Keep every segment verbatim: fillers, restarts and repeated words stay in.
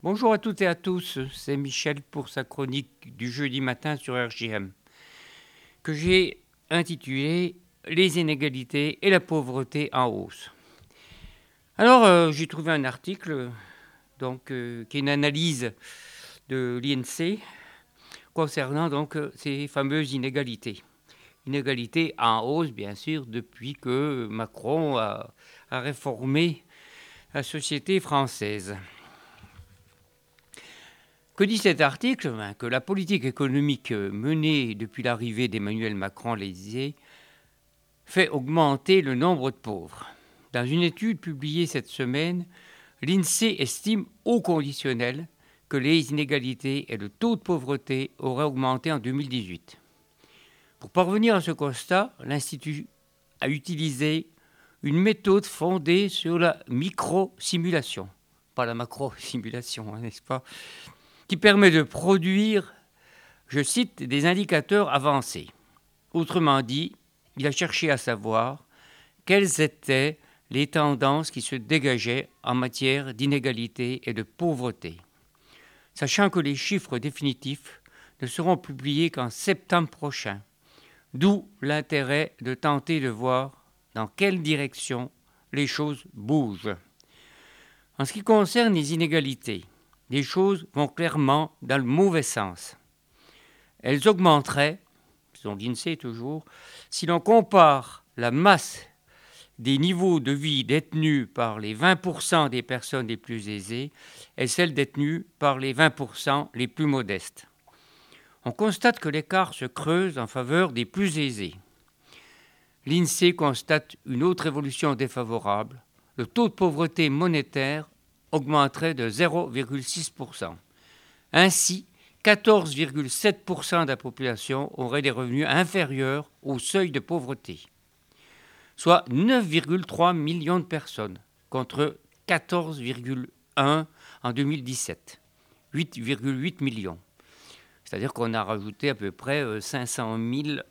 Bonjour à toutes et à tous, c'est Michel pour sa chronique du jeudi matin sur R J M, que j'ai intitulée « Les inégalités et la pauvreté en hausse ». Alors, euh, j'ai trouvé un article donc, euh, qui est une analyse de l'I N S E E concernant donc, ces fameuses inégalités. Inégalités en hausse, bien sûr, depuis que Macron a, a réformé la société française. Que dit cet article? Que la politique économique menée depuis l'arrivée d'Emmanuel Macron à l'Élysée fait augmenter le nombre de pauvres. Dans une étude publiée cette semaine, l'I N S E E estime au conditionnel que les inégalités et le taux de pauvreté auraient augmenté en deux mille dix-huit. Pour parvenir à ce constat, l'Institut a utilisé une méthode fondée sur la micro-simulation, pas la macro-simulation, hein, n'est-ce pas, qui permet de produire, je cite, des indicateurs avancés. Autrement dit, il a cherché à savoir quelles étaient les tendances qui se dégageaient en matière d'inégalité et de pauvreté. Sachant que les chiffres définitifs ne seront publiés qu'en septembre prochain, d'où l'intérêt de tenter de voir dans quelle direction les choses bougent. En ce qui concerne les inégalités, les choses vont clairement dans le mauvais sens. Elles augmenteraient, selon l'I N S E E toujours, si l'on compare la masse des niveaux de vie détenus par les vingt pour cent des personnes les plus aisées et celles détenues par les vingt pour cent les plus modestes. On constate que l'écart se creuse en faveur des plus aisés. L'I N S E E constate une autre évolution défavorable. Le taux de pauvreté monétaire augmenterait de zéro virgule six pour cent. Ainsi, quatorze virgule sept pour cent de la population aurait des revenus inférieurs au seuil de pauvreté, soit neuf virgule trois millions de personnes, contre quatorze virgule un en deux mille dix-sept, huit virgule huit millions. C'est-à-dire qu'on a rajouté à peu près cinq cent mille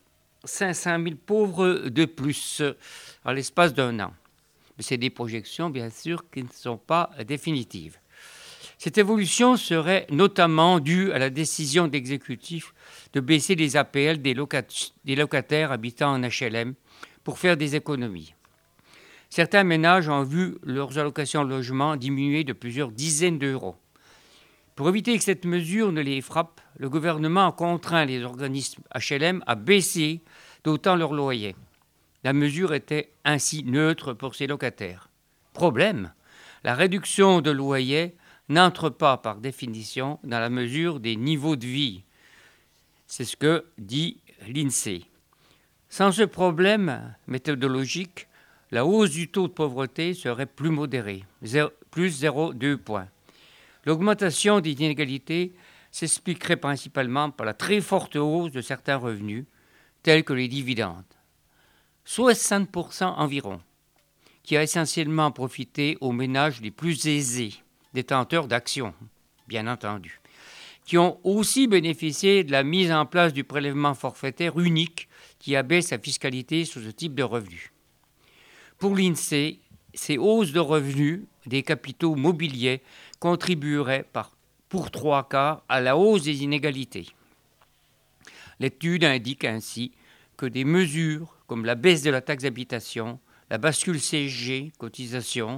pauvres de plus à l'espace d'un an. Mais c'est des projections, bien sûr, qui ne sont pas définitives. Cette évolution serait notamment due à la décision de l'exécutif de baisser les A P L des, locat- des locataires habitant en H L M pour faire des économies. Certains ménages ont vu leurs allocations de logement diminuer de plusieurs dizaines d'euros. Pour éviter que cette mesure ne les frappe, le gouvernement a contraint les organismes H L M à baisser d'autant leur loyer. La mesure était ainsi neutre pour ces locataires. Problème, la réduction de loyer n'entre pas par définition dans la mesure des niveaux de vie. C'est ce que dit l'I N S E E. Sans ce problème méthodologique, la hausse du taux de pauvreté serait plus modérée, plus zéro virgule deux points. L'augmentation des inégalités s'expliquerait principalement par la très forte hausse de certains revenus, tels que les dividendes. soixante pour cent environ, qui a essentiellement profité aux ménages les plus aisés, détenteurs d'actions, bien entendu, qui ont aussi bénéficié de la mise en place du prélèvement forfaitaire unique qui abaisse la fiscalité sur ce type de revenus. Pour l'I N S E E, ces hausses de revenus des capitaux mobiliers contribueraient par, pour trois quarts à la hausse des inégalités. L'étude indique ainsi que des mesures comme la baisse de la taxe d'habitation, la bascule C S G, cotisation,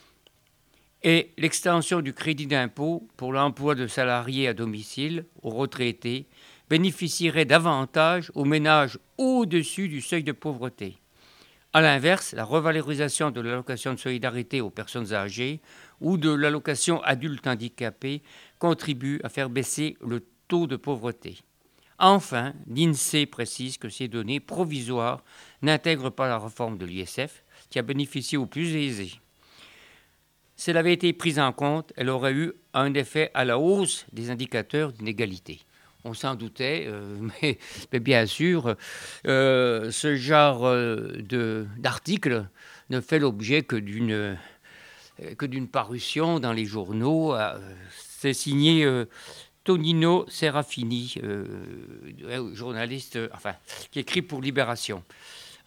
et l'extension du crédit d'impôt pour l'emploi de salariés à domicile aux retraités bénéficieraient davantage aux ménages au-dessus du seuil de pauvreté. A l'inverse, la revalorisation de l'allocation de solidarité aux personnes âgées ou de l'allocation adulte handicapé contribue à faire baisser le taux de pauvreté. Enfin, l'I N S E E précise que ces données provisoires n'intègrent pas la réforme de l'I S F qui a bénéficié aux plus aisés. Si elle avait été prise en compte, elle aurait eu un effet à la hausse des indicateurs d'inégalité. On s'en doutait, euh, mais, mais bien sûr, euh, ce genre euh, de, d'article ne fait l'objet que d'une, euh, que d'une parution dans les journaux. Euh, c'est signé euh, Tonino Serafini, euh, journaliste, enfin, qui écrit pour Libération.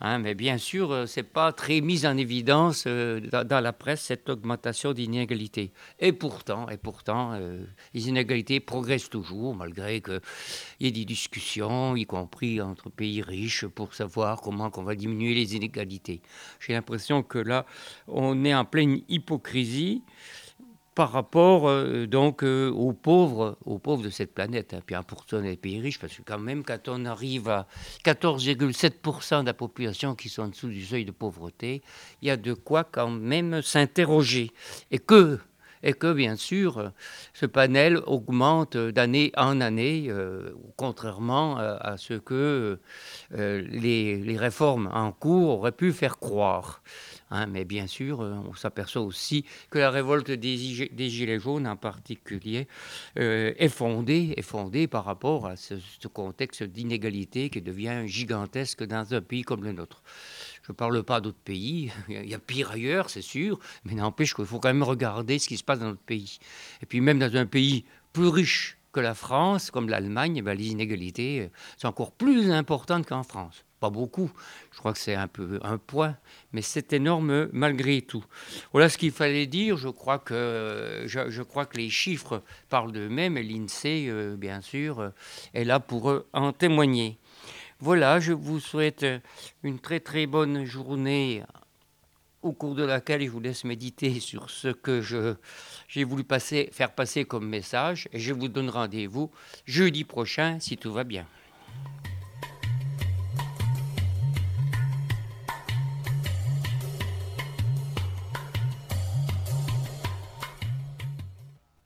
Hein, mais bien sûr, euh, c'est pas très mis en évidence euh, dans, dans la presse cette augmentation d'inégalités. Et pourtant, et pourtant, euh, les inégalités progressent toujours, malgré qu'il y ait des discussions, y compris entre pays riches, pour savoir comment on va diminuer les inégalités. J'ai l'impression que là, on est en pleine hypocrisie par rapport euh, donc euh, aux pauvres, aux pauvres de cette planète, hein. Puis un pour cent des pays riches, parce que quand même, quand on arrive à quatorze virgule sept pour cent de la population qui sont en dessous du seuil de pauvreté, il y a de quoi quand même s'interroger. Et que, et que bien sûr, ce panel augmente d'année en année, euh, contrairement à, à ce que euh, les, les réformes en cours auraient pu faire croire. Hein, mais bien sûr, on s'aperçoit aussi que la révolte des, des Gilets jaunes en particulier euh, est, fondée, est fondée par rapport à ce, ce contexte d'inégalité qui devient gigantesque dans un pays comme le nôtre. Je ne parle pas d'autres pays, il y a pire ailleurs, c'est sûr, mais n'empêche qu'il faut quand même regarder ce qui se passe dans notre pays. Et puis même dans un pays plus riche que la France, comme l'Allemagne, ben, les inégalités sont encore plus importantes qu'en France. Pas beaucoup, je crois que c'est un peu un point, mais c'est énorme malgré tout. Voilà ce qu'il fallait dire. Je crois que, je, je crois que les chiffres parlent d'eux-mêmes et l'INSEE, euh, bien sûr, est là pour en témoigner. Voilà, je vous souhaite une très très bonne journée au cours de laquelle je vous laisse méditer sur ce que je, j'ai voulu passer, faire passer comme message. Et je vous donne rendez-vous jeudi prochain si tout va bien.